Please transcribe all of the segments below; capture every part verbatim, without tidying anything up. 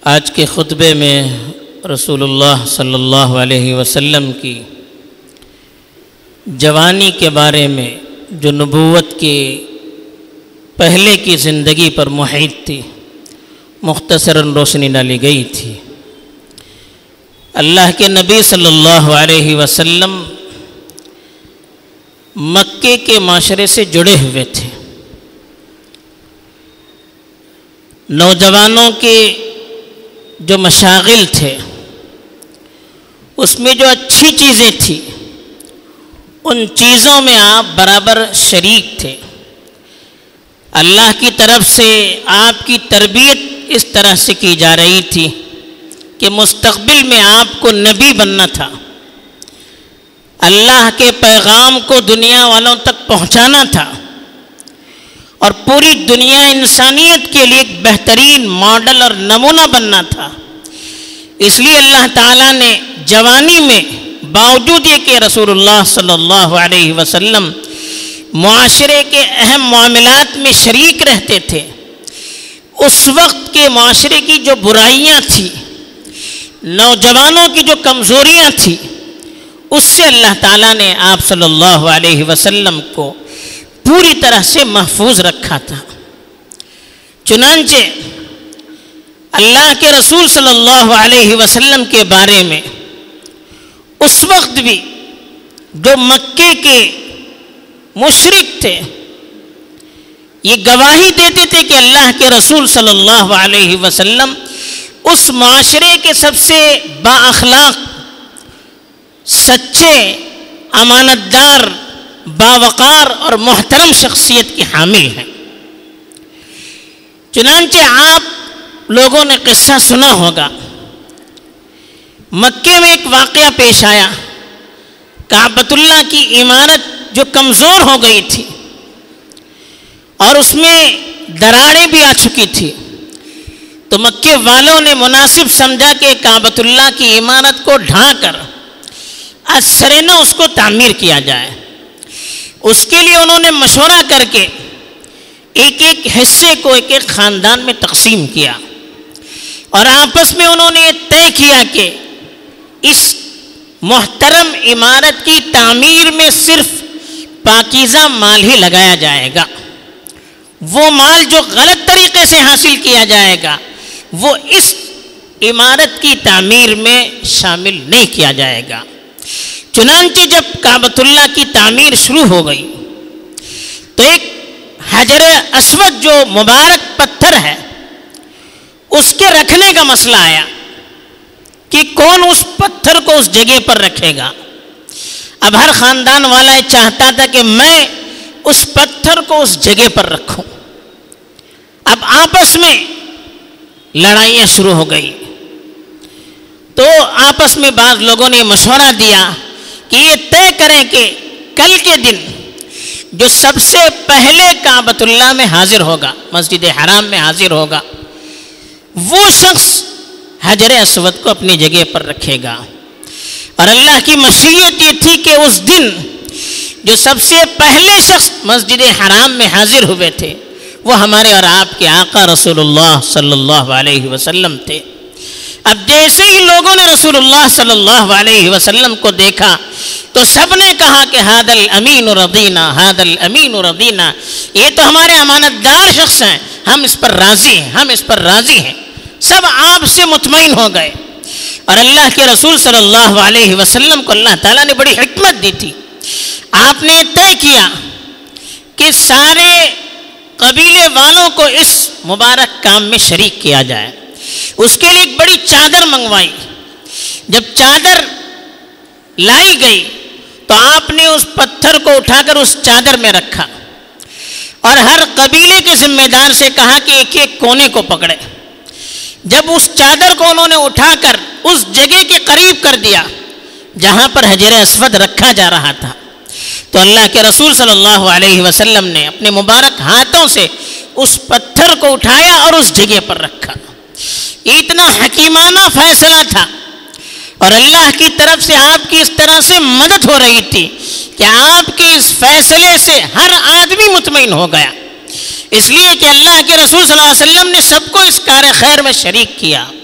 آج کے خطبے میں رسول اللہ صلی اللہ علیہ وسلم کی جوانی کے بارے میں جو نبوت کے پہلے کی زندگی پر محیط تھی مختصراً روشنی ڈالی گئی تھی۔ اللہ کے نبی صلی اللہ علیہ وسلم مکے کے معاشرے سے جڑے ہوئے تھے۔ نوجوانوں کے جو مشاغل تھے اس میں جو اچھی چیزیں تھیں ان چیزوں میں آپ برابر شریک تھے۔ اللہ کی طرف سے آپ کی تربیت اس طرح سے کی جا رہی تھی کہ مستقبل میں آپ کو نبی بننا تھا، اللہ کے پیغام کو دنیا والوں تک پہنچانا تھا اور پوری دنیا انسانیت کے لیے ایک بہترین ماڈل اور نمونہ بننا تھا۔ اس لیے اللہ تعالیٰ نے جوانی میں باوجود یہ کہ رسول اللہ صلی اللہ علیہ وسلم معاشرے کے اہم معاملات میں شریک رہتے تھے، اس وقت کے معاشرے کی جو برائیاں تھیں، نوجوانوں کی جو کمزوریاں تھیں، اس سے اللہ تعالیٰ نے آپ صلی اللہ علیہ وسلم کو پوری طرح سے محفوظ رکھا تھا۔ چنانچہ اللہ کے رسول صلی اللہ علیہ وسلم کے بارے میں اس وقت بھی جو مکے کے مشرک تھے یہ گواہی دیتے تھے کہ اللہ کے رسول صلی اللہ علیہ وسلم اس معاشرے کے سب سے با اخلاق، سچے، امانت دار، باوقار اور محترم شخصیت کی حامل ہیں۔ چنانچہ آپ لوگوں نے قصہ سنا ہوگا، مکے میں ایک واقعہ پیش آیا، کعبۃ اللہ کی عمارت جو کمزور ہو گئی تھی اور اس میں دراڑیں بھی آ چکی تھی، تو مکے والوں نے مناسب سمجھا کہ کعبۃ اللہ کی عمارت کو ڈھا کر از سر نو اس کو تعمیر کیا جائے۔ اس کے لیے انہوں نے مشورہ کر کے ایک ایک حصے کو ایک ایک خاندان میں تقسیم کیا اور آپس میں انہوں نے یہ طے کیا کہ اس محترم عمارت کی تعمیر میں صرف پاکیزہ مال ہی لگایا جائے گا، وہ مال جو غلط طریقے سے حاصل کیا جائے گا وہ اس عمارت کی تعمیر میں شامل نہیں کیا جائے گا۔ چنانچہ جب کعبۃ اللہ کی تعمیر شروع ہو گئی تو ایک حجر اسود جو مبارک پتھر ہے اس کے رکھنے کا مسئلہ آیا کہ کون اس پتھر کو اس جگہ پر رکھے گا۔ اب ہر خاندان والا یہ چاہتا تھا کہ میں اس پتھر کو اس جگہ پر رکھوں۔ اب آپس میں لڑائیاں شروع ہو گئی تو آپس میں بعض لوگوں نے مشورہ دیا کہ یہ طے کریں کہ کل کے دن جو سب سے پہلے کعبۃ اللہ میں حاضر ہوگا، مسجد حرام میں حاضر ہوگا، وہ شخص حجر اسود کو اپنی جگہ پر رکھے گا۔ اور اللہ کی مشیت یہ تھی کہ اس دن جو سب سے پہلے شخص مسجد حرام میں حاضر ہوئے تھے وہ ہمارے اور آپ کے آقا رسول اللہ صلی اللہ علیہ وسلم تھے۔ اب جیسے ہی لوگوں نے رسول اللہ صلی اللہ علیہ وسلم کو دیکھا تو سب نے کہا کہ ہذا الامین رضینا، ہذا الامین رضینا، یہ تو ہمارے امانت دار شخص ہیں، ہم اس پر راضی ہیں، ہم اس پر راضی ہیں۔ سب آپ سے مطمئن ہو گئے اور اللہ کے رسول صلی اللہ علیہ وسلم کو اللہ تعالیٰ نے بڑی حکمت دی تھی۔ آپ نے طے کیا کہ سارے قبیلے والوں کو اس مبارک کام میں شریک کیا جائے۔ اس کے لیے ایک بڑی چادر منگوائی۔ جب چادر لائی گئی تو آپ نے اس پتھر کو اٹھا کر اس چادر میں رکھا اور ہر قبیلے کے ذمہ دار سے کہا کہ ایک ایک کونے کو پکڑے۔ جب اس چادر کو انہوں نے اٹھا کر اس جگہ کے قریب کر دیا جہاں پر حجر اسود رکھا جا رہا تھا تو اللہ کے رسول صلی اللہ علیہ وسلم نے اپنے مبارک ہاتھوں سے اس پتھر کو اٹھایا اور اس جگہ پر رکھا۔ یہ اتنا حکیمانہ فیصلہ تھا اور اللہ کی طرف سے آپ کی اس طرح سے مدد ہو رہی تھی کہ آپ کے اس فیصلے سے ہر آدمی مطمئن ہو گیا۔ اس لیے کہ اللہ کے رسول صلی اللہ علیہ وسلم نے سب کو اس کار خیر میں شریک کیا۔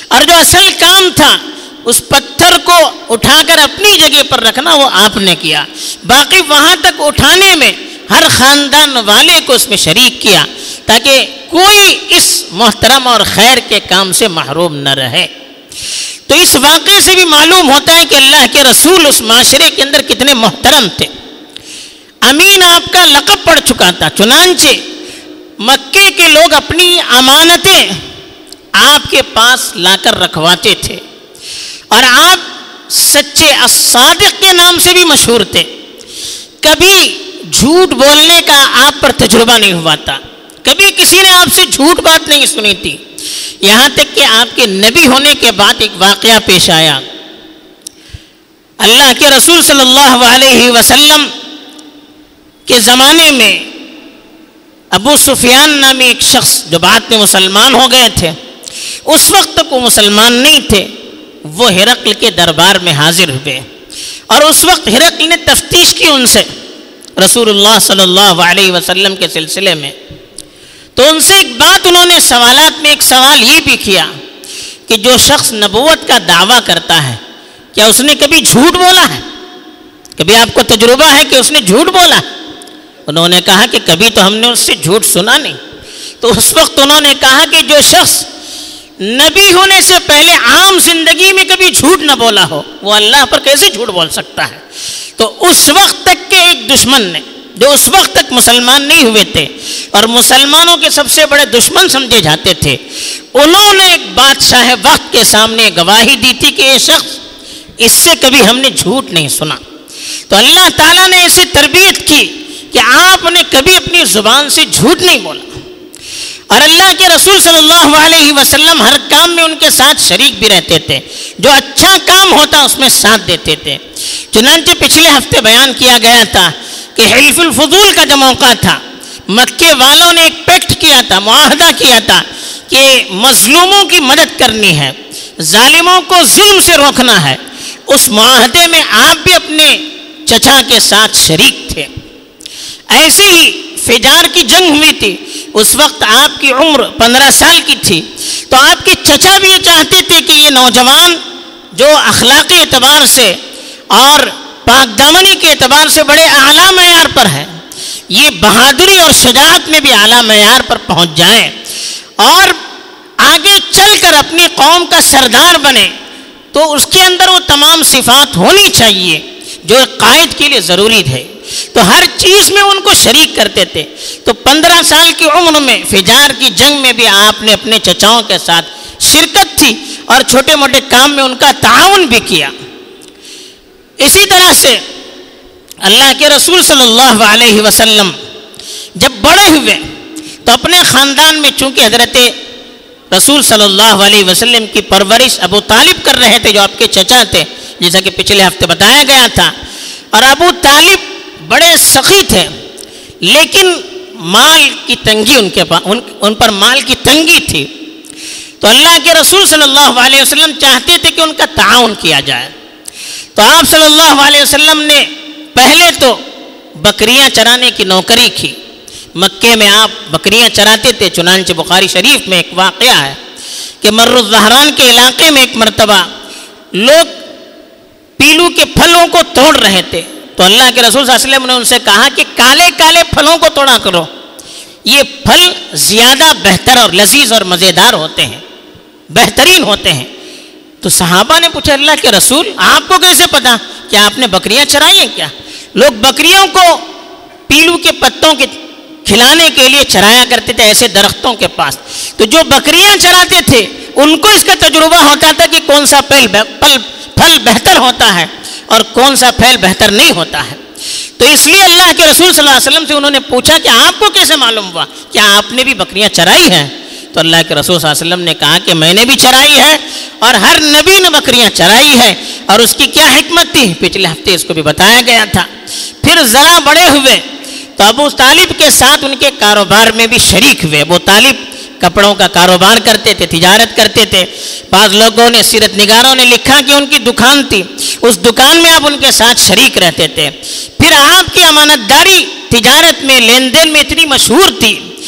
اور جو اصل کام تھا اس پتھر کو اٹھا کر اپنی جگہ پر رکھنا وہ آپ نے کیا، باقی وہاں تک اٹھانے میں ہر خاندان والے کو اس میں شریک کیا تاکہ کوئی اس محترم اور خیر کے کام سے محروم نہ رہے۔ تو اس واقعے سے بھی معلوم ہوتا ہے کہ اللہ کے رسول اس معاشرے کے اندر کتنے محترم تھے۔ امین آپ کا لقب پڑ چکا تھا، چنانچہ مکے کے لوگ اپنی امانتیں آپ کے پاس لا کر رکھواتے تھے، اور آپ سچے الصادق کے نام سے بھی مشہور تھے۔ کبھی جھوٹ بولنے کا آپ پر تجربہ نہیں ہوا تھا، کبھی کسی نے آپ سے جھوٹ بات نہیں سنی تھی، یہاں تک کہ آپ کے نبی ہونے کے بعد ایک واقعہ پیش آیا۔ اللہ کے رسول صلی اللہ علیہ وسلم کے زمانے میں ابو سفیان نامی ایک شخص جو بعد میں مسلمان ہو گئے تھے، اس وقت تک وہ مسلمان نہیں تھے، وہ ہرقل کے دربار میں حاضر ہوئے، اور اس وقت ہرقل نے تفتیش کی ان سے رسول اللہ صلی اللہ علیہ وسلم کے سلسلے میں۔ تو ان سے ایک بات انہوں نے سوالات میں ایک سوال یہ بھی کیا کہ جو شخص نبوت کا دعویٰ کرتا ہے کیا اس نے کبھی جھوٹ بولا ہے؟ کبھی آپ کو تجربہ ہے کہ اس نے جھوٹ بولا ہے؟ انہوں نے کہا کہ کبھی تو ہم نے اس سے جھوٹ سنا نہیں۔ تو اس وقت انہوں نے کہا کہ جو شخص نبی ہونے سے پہلے عام زندگی میں کبھی جھوٹ نہ بولا ہو وہ اللہ پر کیسے جھوٹ بول سکتا ہے؟ تو اس وقت تک کے ایک دشمن نے جو اس وقت تک مسلمان نہیں ہوئے تھے اور مسلمانوں کے سب سے بڑے دشمن سمجھے جاتے تھے، انہوں نے ایک بادشاہ وقت کے سامنے گواہی دی تھی کہ یہ شخص اس سے کبھی ہم نے جھوٹ نہیں سنا۔ تو اللہ تعالیٰ نے ایسی تربیت کی کہ آپ نے کبھی اپنی زبان سے جھوٹ نہیں بولا، اور اللہ کے رسول صلی اللہ علیہ وسلم ہر کام میں ان کے ساتھ شریک بھی رہتے تھے، جو اچھا کام ہوتا اس میں ساتھ دیتے تھے۔ چنانچہ پچھلے ہفتے بیان کیا گیا تھا کہ حلف الفضول کا جو موقع تھا، مکے والوں نے ایک پیکٹ کیا تھا، معاہدہ کیا تھا کہ مظلوموں کی مدد کرنی ہے، ظالموں کو ظلم سے روکنا ہے۔ اس معاہدے میں آپ بھی اپنے چچا کے ساتھ شریک تھے۔ ایسے ہی فجار کی جنگ ہوئی تھی، اس وقت آپ کی عمر پندرہ سال کی تھی، تو آپ کے چچا بھی یہ چاہتے تھے کہ یہ نوجوان جو اخلاقی اعتبار سے اور پاک دامنی کے اعتبار سے بڑے اعلیٰ معیار پر ہے، یہ بہادری اور شجاعت میں بھی اعلیٰ معیار پر پہنچ جائیں اور آگے چل کر اپنی قوم کا سردار بنے، تو اس کے اندر وہ تمام صفات ہونی چاہیے جو ایک قائد کے لیے ضروری ہے۔ تو ہر چیز میں ان کو شریک کرتے تھے۔ تو پندرہ سال کی عمر میں فجار کی جنگ میں بھی آپ نے اپنے چچاؤں کے ساتھ شرکت تھی اور چھوٹے موٹے کام میں ان کا تعاون بھی کیا۔ اسی طرح سے اللہ کے رسول صلی اللہ علیہ وسلم جب بڑے ہوئے تو اپنے خاندان میں چونکہ حضرت رسول صلی اللہ علیہ وسلم کی پرورش ابو طالب کر رہے تھے جو آپ کے چچا تھے، جیسا کہ پچھلے ہفتے بتایا گیا تھا، اور ابو طالب بڑے سخی تھے، لیکن مال کی تنگی ان کے پاس ان, ان پر مال کی تنگی تھی۔ تو اللہ کے رسول صلی اللہ علیہ وسلم چاہتے تھے کہ ان کا تعاون کیا جائے۔ تو آپ صلی اللہ علیہ وسلم نے پہلے تو بکریاں چرانے کی نوکری کی، مکے میں آپ بکریاں چراتے تھے۔ چنانچہ بخاری شریف میں ایک واقعہ ہے کہ مر الزہران کے علاقے میں ایک مرتبہ لوگ پیلو کے پھلوں کو توڑ رہے تھے، تو اللہ کے رسول صلی اللہ علیہ وسلم نے ان سے کہا کہ کالے کالے پھلوں کو توڑا کرو، یہ پھل زیادہ بہتر اور لذیذ اور مزیدار ہوتے ہیں، بہترین ہوتے ہیں۔ تو صحابہ نے پوچھا اللہ کے رسول آپ کو کیسے پتا؟ کیا آپ نے بکریاں چرائی ہیں کیا؟ لوگ بکریوں کو پیلو کے پتوں کے کھلانے کے لیے چرایا کرتے تھے ایسے درختوں کے پاس۔ تو جو بکریاں چراتے تھے ان کو اس کا تجربہ ہوتا تھا کہ کون سا پھل پھل بہتر ہوتا ہے اور کون سا پھل بہتر نہیں ہوتا ہے۔ تو اس لیے اللہ کے رسول صلی اللہ علیہ وسلم سے انہوں نے پوچھا کہ آپ کو کیسے معلوم ہوا؟ کیا آپ نے بھی بکریاں چرائی ہیں؟ تو اللہ کے رسول صلی اللہ علیہ وسلم نے کہا کہ میں نے بھی چرائی ہے اور ہر نبی نے بکریاں چرائی ہے، اور اس کی کیا حکمت تھی پچھلے ہفتے اس کو بھی بتایا گیا تھا۔ پھر ذرا بڑے ہوئے تو ابو طالب کے ساتھ ان کے کاروبار میں بھی شریک ہوئے۔ ابو طالب کپڑوں کا کاروبار کرتے تھے، تجارت کرتے تھے۔ بعض لوگوں نے سیرت نگاروں نے لکھا کہ ان کی دکان تھی، اس دکان میں آپ ان کے ساتھ شریک رہتے تھے۔ پھر آپ کی امانت داری تجارت میں لین دین میں اتنی مشہور تھی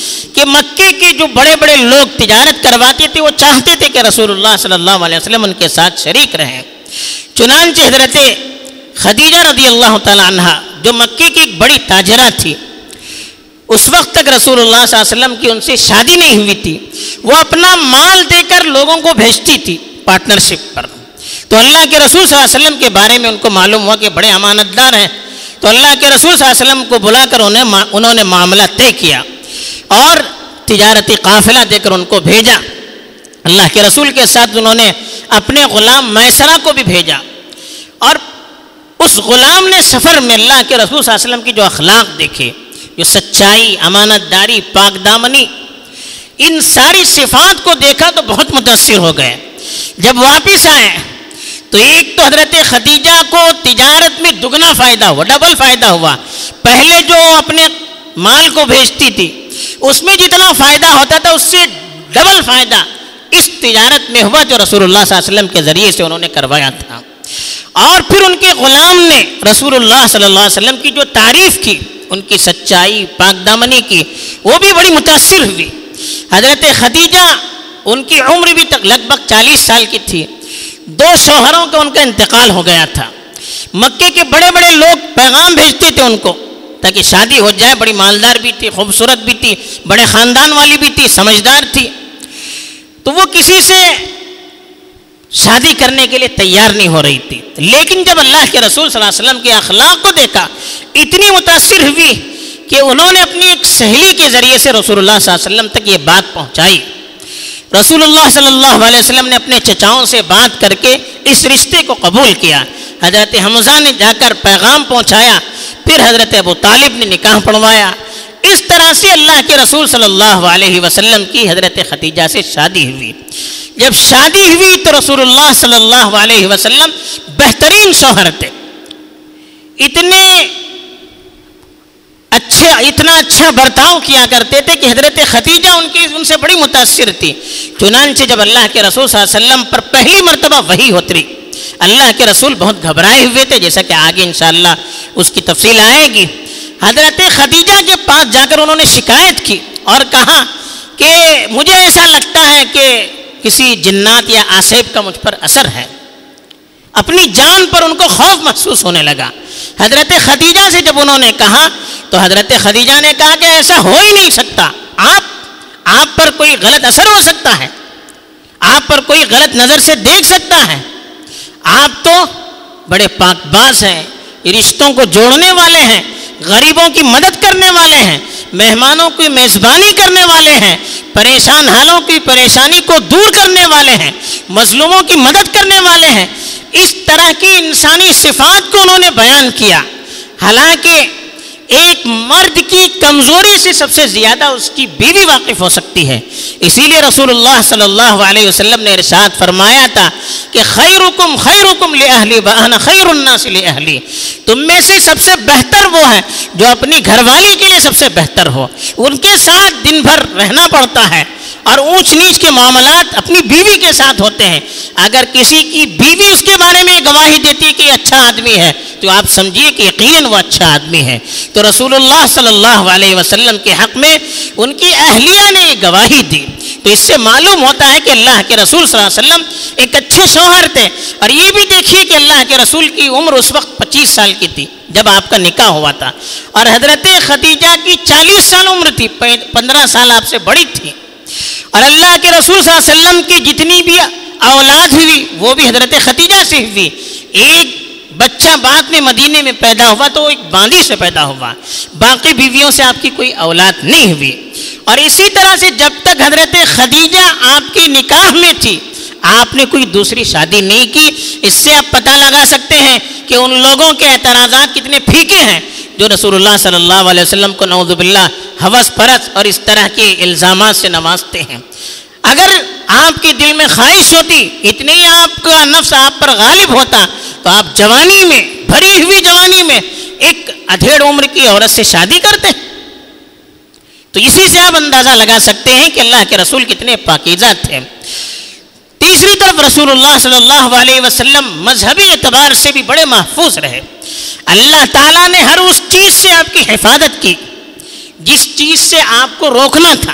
کہ مکے کے جو بڑے بڑے لوگ تجارت کرواتے تھے وہ چاہتے تھے کہ رسول اللہ صلی اللہ علیہ وسلم ان کے ساتھ شریک رہیں. چنانچہ حضرت خدیجہ رضی اللہ تعالی عنہ جو مکے کی ایک بڑی تاجرہ تھی، اس وقت تک رسول اللہ صلی اللہ علیہ وسلم کی ان سے شادی نہیں ہوئی تھی، وہ اپنا مال دے کر لوگوں کو بھیجتی تھی پارٹنرشپ پر. تو اللہ کے رسول صلی اللہ علیہ وسلم کے بارے میں ان کو معلوم ہوا کہ بڑے امانت دار ہیں، تو اللہ کے رسول صلی اللہ علیہ وسلم کو بلا کر انہیں انہوں نے معاملہ طے کیا اور تجارتی قافلہ دے کر ان کو بھیجا. اللہ کے رسول کے ساتھ انہوں نے اپنے غلام میسرہ کو بھی بھیجا، اور اس غلام نے سفر میں اللہ کے رسول صلی اللہ علیہ وسلم کی جو اخلاق دیکھے، جو سچائی، امانت داری، پاک دامنی، ان ساری صفات کو دیکھا تو بہت متاثر ہو گئے. جب واپس آئے تو ایک تو حضرت خدیجہ کو تجارت میں دگنا فائدہ ہوا، ڈبل فائدہ ہوا. پہلے جو اپنے مال کو بھیجتی تھی اس میں جتنا فائدہ ہوتا تھا اس سے ڈبل فائدہ اس تجارت میں ہوا جو رسول اللہ صلی اللہ علیہ وسلم کے ذریعے سے انہوں نے کروایا تھا. اور پھر ان کے غلام نے رسول اللہ صلی اللہ علیہ وسلم کی جو تعریف کی، ان کی سچائی، پاک دامنی کی، وہ بھی بڑی متاثر ہوئی. حضرت خدیجہ ان کی عمر بھی تک لگ بھگ چالیس سال کی تھی. دو شوہروں کا ان کا انتقال ہو گیا تھا. مکے کے بڑے بڑے لوگ پیغام بھیجتے تھے ان کو تاکہ شادی ہو جائے. بڑی مالدار بھی تھی، خوبصورت بھی تھی، بڑے خاندان والی بھی تھی، سمجھدار تھی. تو وہ کسی سے شادی کرنے کے لیے تیار نہیں ہو رہی تھی. لیکن جب اللہ کے رسول صلی اللہ علیہ وسلم کے اخلاق کو دیکھا، اتنی متاثر ہوئی کہ انہوں نے اپنی ایک سہیلی کے ذریعے سے رسول اللہ صلی اللہ علیہ وسلم تک یہ بات پہنچائی. رسول اللہ صلی اللہ علیہ وسلم نے اپنے چچاؤں سے بات کر کے اس رشتے کو قبول کیا. حضرت حمزہ نے جا کر پیغام پہنچایا، پھر حضرت ابو طالب نے نکاح پڑھوایا. اس طرح سے اللہ کے رسول صلی اللہ علیہ وسلم کی حضرت خدیجہ سے شادی ہوئی. جب شادی ہوئی تو رسول اللہ صلی اللہ علیہ وسلم بہترین شوہر تھے. اتنے اچھے اتنا اچھا برتاؤ کیا کرتے تھے کہ حضرت خدیجہ ان کی ان سے بڑی متاثر تھی. چنانچہ جب اللہ کے رسول صلی اللہ علیہ وسلم پر پہلی مرتبہ وحی اتری، اللہ کے رسول بہت گھبرائے ہوئے تھے، جیسا کہ آگے انشاءاللہ اس کی تفصیل آئے گی. حضرت خدیجہ کے پاس جا کر انہوں نے شکایت کی اور کہا کہ مجھے ایسا لگتا ہے کہ کسی جنات یا آسیب کا مجھ پر اثر ہے. اپنی جان پر ان کو خوف محسوس ہونے لگا. حضرت خدیجہ سے جب انہوں نے کہا تو حضرت خدیجہ نے کہا کہ ایسا ہو ہی نہیں سکتا. آپ آپ پر کوئی غلط اثر ہو سکتا ہے، آپ پر کوئی غلط نظر سے دیکھ سکتا ہے. آپ تو بڑے پاک باز ہیں، رشتوں کو جوڑنے والے ہیں، غریبوں کی مدد کرنے والے ہیں، مہمانوں کی میزبانی کرنے والے ہیں، پریشان حالوں کی پریشانی کو دور کرنے والے ہیں، مظلوموں کی مدد کرنے والے ہیں. اس طرح کی انسانی صفات کو انہوں نے بیان کیا. حالانکہ ایک مرد کی کمزوری سے سب سے زیادہ اس کی بیوی واقف ہو سکتی ہے. اسی لیے رسول اللہ صلی اللہ علیہ وسلم نے ارشاد فرمایا تھا کہ خیرکم خیرکم لأہلی وانا خیر الناس لأہلی. تم میں سے سب سے بہتر وہ ہے جو اپنی گھر والی کے لیے سب سے بہتر ہو. ان کے ساتھ دن بھر رہنا پڑتا ہے اور اونچ نیچ کے معاملات اپنی بیوی کے ساتھ ہوتے ہیں. اگر کسی کی بیوی اس کے بارے میں گواہی دیتی ہے کہ یہ اچھا آدمی ہے تو آپ سمجھیے کہ یقیناً وہ اچھا آدمی ہے. تو رسول اللہ صلی اللہ علیہ وسلم کے حق میں ان کی اہلیہ نے یہ گواہی دی. تو اس سے معلوم ہوتا ہے کہ اللہ کے رسول صلی اللہ علیہ وسلم ایک اچھے شوہر تھے. اور یہ بھی دیکھیے کہ اللہ کے رسول کی عمر اس وقت پچیس سال کی تھی جب آپ کا نکاح ہوا تھا، اور حضرت خدیجہ کی چالیس سال عمر تھی، پندرہ سال آپ سے بڑی تھی. اور اللہ کے رسول صلی اللہ علیہ وسلم کی جتنی بھی اولاد ہوئی وہ بھی حضرت خدیجہ سے ہوئی. ایک بچہ بعد میں مدینے میں پیدا ہوا تو ایک باندی سے پیدا ہوا، باقی بیویوں سے آپ کی کوئی اولاد نہیں ہوئی. اور اسی طرح سے جب تک حضرت خدیجہ آپ کی نکاح میں تھی آپ نے کوئی دوسری شادی نہیں کی. اس سے آپ پتہ لگا سکتے ہیں کہ ان لوگوں کے اعتراضات کتنے پھیکے ہیں جو رسول اللہ صلی اللہ علیہ وسلم کو نعوذ باللہ ہوس پرست اور اس طرح کے الزامات سے نوازتے ہیں. اگر آپ کے دل میں خواہش ہوتی، اتنی ہی آپ کا نفس آپ پر غالب ہوتا تو آپ جوانی میں، بھری ہوئی جوانی میں ایک ادھیڑ عمر کی عورت سے شادی کرتے. تو اسی سے آپ اندازہ لگا سکتے ہیں کہ اللہ کے رسول کتنے پاکیزہ تھے. تیسری طرف رسول اللہ صلی اللہ علیہ وسلم مذہبی اعتبار سے بھی بڑے محفوظ رہے. اللہ تعالیٰ نے ہر اس چیز سے آپ کی حفاظت کی جس چیز سے آپ کو روکنا تھا،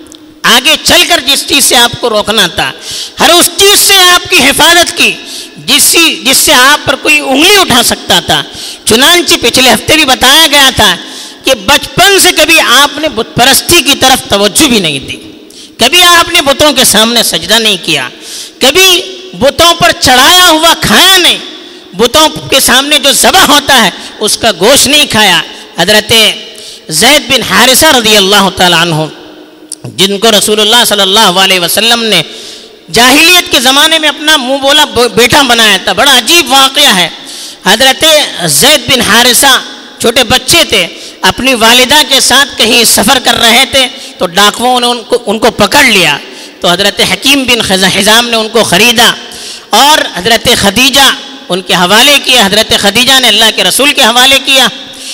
آگے چل کر جس چیز سے آپ کو روکنا تھا، ہر اس چیز سے آپ کی حفاظت کی جس جس سے آپ پر کوئی انگلی اٹھا سکتا تھا۔ چنانچہ پچھلے ہفتے بھی بتایا گیا تھا کہ بچپن سے کبھی آپ نے بت پرستی کی طرف توجہ بھی نہیں دی، کبھی آپ نے بتوں کے سامنے سجدہ نہیں کیا، کبھی بتوں پر چڑھایا ہوا کھایا نہیں، بتوں کے سامنے جو ذبح ہوتا ہے اس کا گوشت نہیں کھایا۔ حضرت زید بن حارثہ رضی اللہ تعالیٰ عنہ، جن کو رسول اللہ صلی اللہ علیہ وسلم نے جاہلیت کے زمانے میں اپنا منہ بولا بیٹا بنایا تھا، بڑا عجیب واقعہ ہے۔ حضرت زید بن حارثہ چھوٹے بچے تھے، اپنی والدہ کے ساتھ کہیں سفر کر رہے تھے تو ڈاکوؤں نے ان کو ان کو پکڑ لیا، تو حضرت حکیم بن حزام نے ان کو خریدا اور حضرت خدیجہ ان کے حوالے کیا۔ حضرت خدیجہ نے اللہ کے رسول کے حوالے کیا۔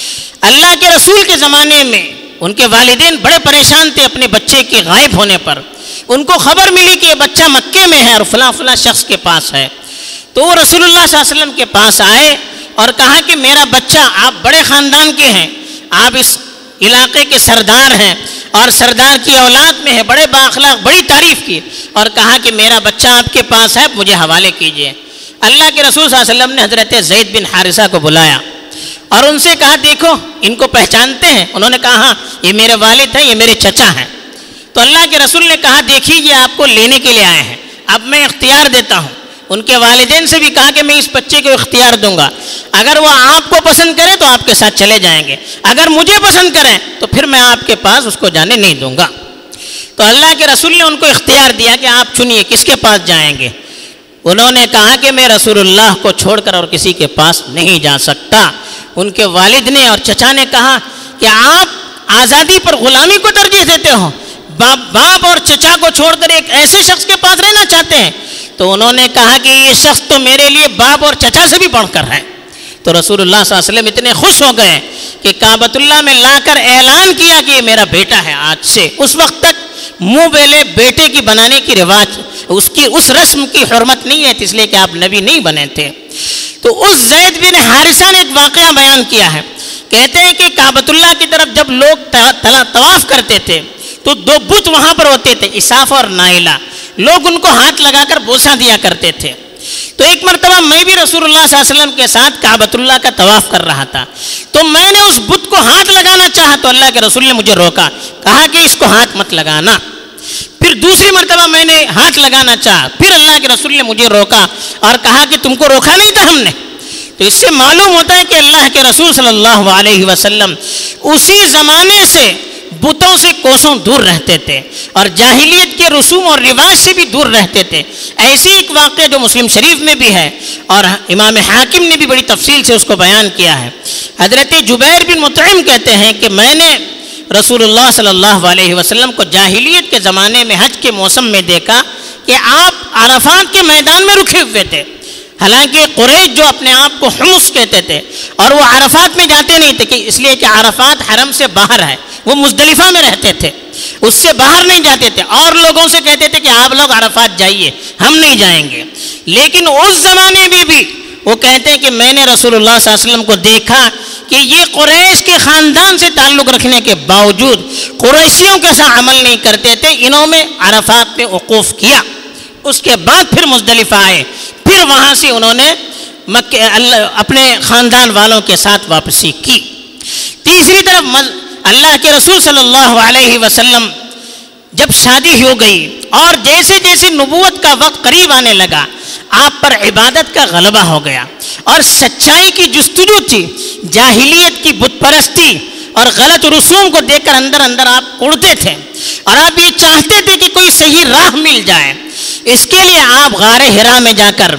اللہ کے رسول کے زمانے میں ان کے والدین بڑے پریشان تھے اپنے بچے کے غائب ہونے پر۔ ان کو خبر ملی کہ یہ بچہ مکے میں ہے اور فلاں فلاں شخص کے پاس ہے، تو وہ رسول اللہ صلی اللہ علیہ وسلم کے پاس آئے اور کہا کہ میرا بچہ، آپ بڑے خاندان کے ہیں، آپ اس علاقے کے سردار ہیں اور سردار کی اولاد میں ہے، بڑے بااخلاق، بڑی تعریف کی، اور کہا کہ میرا بچہ آپ کے پاس ہے، مجھے حوالے کیجئے۔ اللہ کے رسول صلی اللہ علیہ وسلم نے حضرت زید بن حارثہ کو بلایا اور ان سے کہا دیکھو ان کو پہچانتے ہیں؟ انہوں نے کہا ہاں یہ میرے والد ہیں، یہ میرے چچا ہیں۔ تو اللہ کے رسول نے کہا دیکھیے یہ آپ کو لینے کے لیے آئے ہیں، اب میں اختیار دیتا ہوں۔ ان کے والدین سے بھی کہا کہ میں اس بچے کو اختیار دوں گا، اگر وہ آپ کو پسند کرے تو آپ کے ساتھ چلے جائیں گے، اگر مجھے پسند کریں تو پھر میں آپ کے پاس اس کو جانے نہیں دوں گا۔ تو اللہ کے رسول نے ان کو اختیار دیا کہ آپ چنیے کس کے پاس جائیں گے۔ انہوں نے کہا کہ میں رسول اللہ کو چھوڑ کر اور کسی کے پاس نہیں جا سکتا۔ ان کے والد نے اور چچا نے کہا کہ آپ آزادی پر غلامی کو ترجیح دیتے ہو، باپ باپ اور چچا کو چھوڑ کر ایک ایسے شخص کے پاس رہنا چاہتے ہیں؟ تو انہوں نے کہا کہ یہ شخص تو میرے لیے باپ اور چچا سے بھی بڑھ کر ہے۔ تو رسول اللہ صلی اللہ علیہ وسلم اتنے خوش ہو گئے کہ کعبۃ اللہ میں لا کر اعلان کیا کہ یہ میرا بیٹا ہے آج سے۔ اس وقت تک منہ بیلے بیٹے کی بنانے کی رواج، اس کی اس رسم کی حرمت نہیں ہے، اس لیے کہ آپ نبی نہیں بنے تھے۔ تو اس زید بن حارثہ نے ایک واقعہ بیان کیا ہے، کہتے ہیں کہ کعبۃ اللہ کی طرف جب لوگ طواف کرتے تھے تو دو بت وہاں پر ہوتے تھے، اساف اور نائلہ، لوگ ان کو ہاتھ لگا کر بوسہ دیا کرتے تھے۔ تو ایک مرتبہ میں بھی رسول اللہ صلی اللہ علیہ وسلم کے ساتھ کعبۃ اللہ کا طواف کر رہا تھا، تو میں نے اس بت کو ہاتھ لگانا چاہا تو اللہ کے رسول نے مجھے روکا، کہا کہ اس کو ہاتھ مت لگانا۔ پھر دوسری مرتبہ میں نے ہاتھ لگانا چاہا، پھر اللہ کے رسول نے مجھے روکا اور کہا کہ تم کو روکا نہیں تھا ہم نے۔ تو اس سے معلوم ہوتا ہے کہ اللہ کے رسول صلی اللہ علیہ وسلم اسی زمانے سے بتوں سے کوسوں دور رہتے تھے اور جاہلیت کے رسوم اور رواج سے بھی دور رہتے تھے۔ ایسی ایک واقعہ جو مسلم شریف میں بھی ہے اور امام حاکم نے بھی بڑی تفصیل سے اس کو بیان کیا ہے۔ حضرت جبیر بن مطعم کہتے ہیں کہ میں نے رسول اللہ صلی اللہ علیہ وسلم کو جاہلیت کے زمانے میں حج کے موسم میں دیکھا کہ آپ عرفات کے میدان میں رکے ہوئے تھے، حالانکہ قریش جو اپنے آپ کو حمص کہتے تھے اور وہ عرفات میں جاتے نہیں تھے، کہ اس لیے کہ عرفات حرم سے باہر ہے، وہ مزدلفہ میں رہتے تھے، اس سے باہر نہیں جاتے تھے، اور لوگوں سے کہتے تھے کہ آپ لوگ عرفات جائیے، ہم نہیں جائیں گے۔ لیکن اس زمانے میں بھی وہ کہتے ہیں کہ میں نے رسول اللہ صلی اللہ علیہ وسلم کو دیکھا کہ یہ قریش کے خاندان سے تعلق رکھنے کے باوجود قریشیوں کے ساتھ عمل نہیں کرتے تھے، انہوں نے عرفات پہ وقوف کیا، اس کے بعد پھر مزدلفہ آئے، پھر وہاں سے انہوں نے مکہ اپنے خاندان والوں کے ساتھ واپسی کی۔ تیسری طرف اللہ کے رسول صلی اللہ علیہ وسلم جب شادی ہو گئی اور جیسے جیسے نبوت کا وقت قریب آنے لگا، آپ پر عبادت کا غلبہ ہو گیا اور سچائی کی جستجو تھی، جاہلیت کی بت پرستی اور غلط رسوم کو دیکھ کر اندر اندر آپ اڑتے تھے اور آپ یہ چاہتے تھے کہ کوئی صحیح راہ مل جائے۔ اس کے لیے آپ غار حرا میں جا کر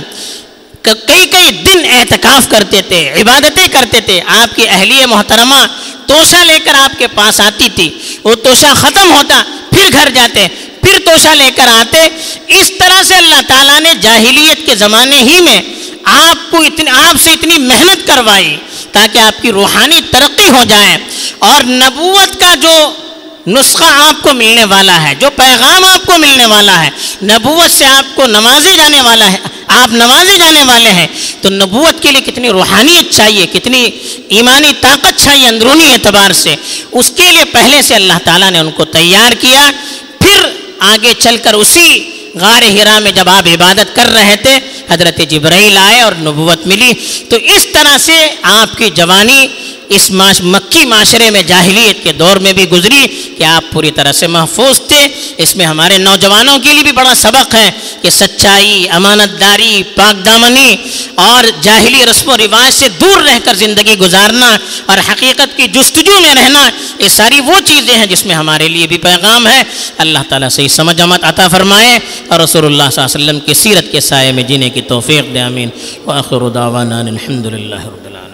کئی کئی دن اعتکاف کرتے تھے، عبادتیں کرتے تھے۔ آپ کی اہلیہ محترمہ توشہ لے کر آپ کے پاس آتی تھی، وہ توشہ ختم ہوتا پھر گھر جاتے، پھر توشہ لے کر آتے۔ اس طرح سے اللہ تعالیٰ نے جاہلیت کے زمانے ہی میں آپ کو اتنی آپ سے اتنی محنت کروائی تاکہ آپ کی روحانی ترقی ہو جائے اور نبوت کا جو نسخہ آپ کو ملنے والا ہے، جو پیغام آپ کو ملنے والا ہے، نبوت سے آپ کو نوازے جانے والا ہے، آپ نوازے جانے والے ہیں، تو نبوت کے لیے کتنی روحانیت چاہیے، کتنی ایمانی طاقت چاہیے اندرونی اعتبار سے، اس کے لیے پہلے سے اللہ تعالیٰ نے ان کو تیار کیا. پھر آگے چل کر اسی غار حرا میں جب آپ عبادت کر رہے تھے حضرت جبرائیل آئے اور نبوت ملی. تو اس طرح سے آپ کی جوانی اس مکی معاشرے میں جاہلیت کے دور میں بھی گزری کہ آپ پوری طرح سے محفوظ تھے. اس میں ہمارے نوجوانوں کے لیے بھی بڑا سبق ہے کہ سچائی، امانت داری، پاک دامنی اور جاہلی رسم و رواج سے دور رہ کر زندگی گزارنا اور حقیقت کی جستجو میں رہنا، یہ ساری وہ چیزیں ہیں جس میں ہمارے لیے بھی پیغام ہے. اللہ تعالیٰ سے سمجھ امت عطا فرمائے اور رسول اللہ صلی اللہ علیہ وسلم کی سیرت کے سائے میں جینے کی توفیق دے. آمین. وآخر دعوانا الحمد للہ رب العالمین.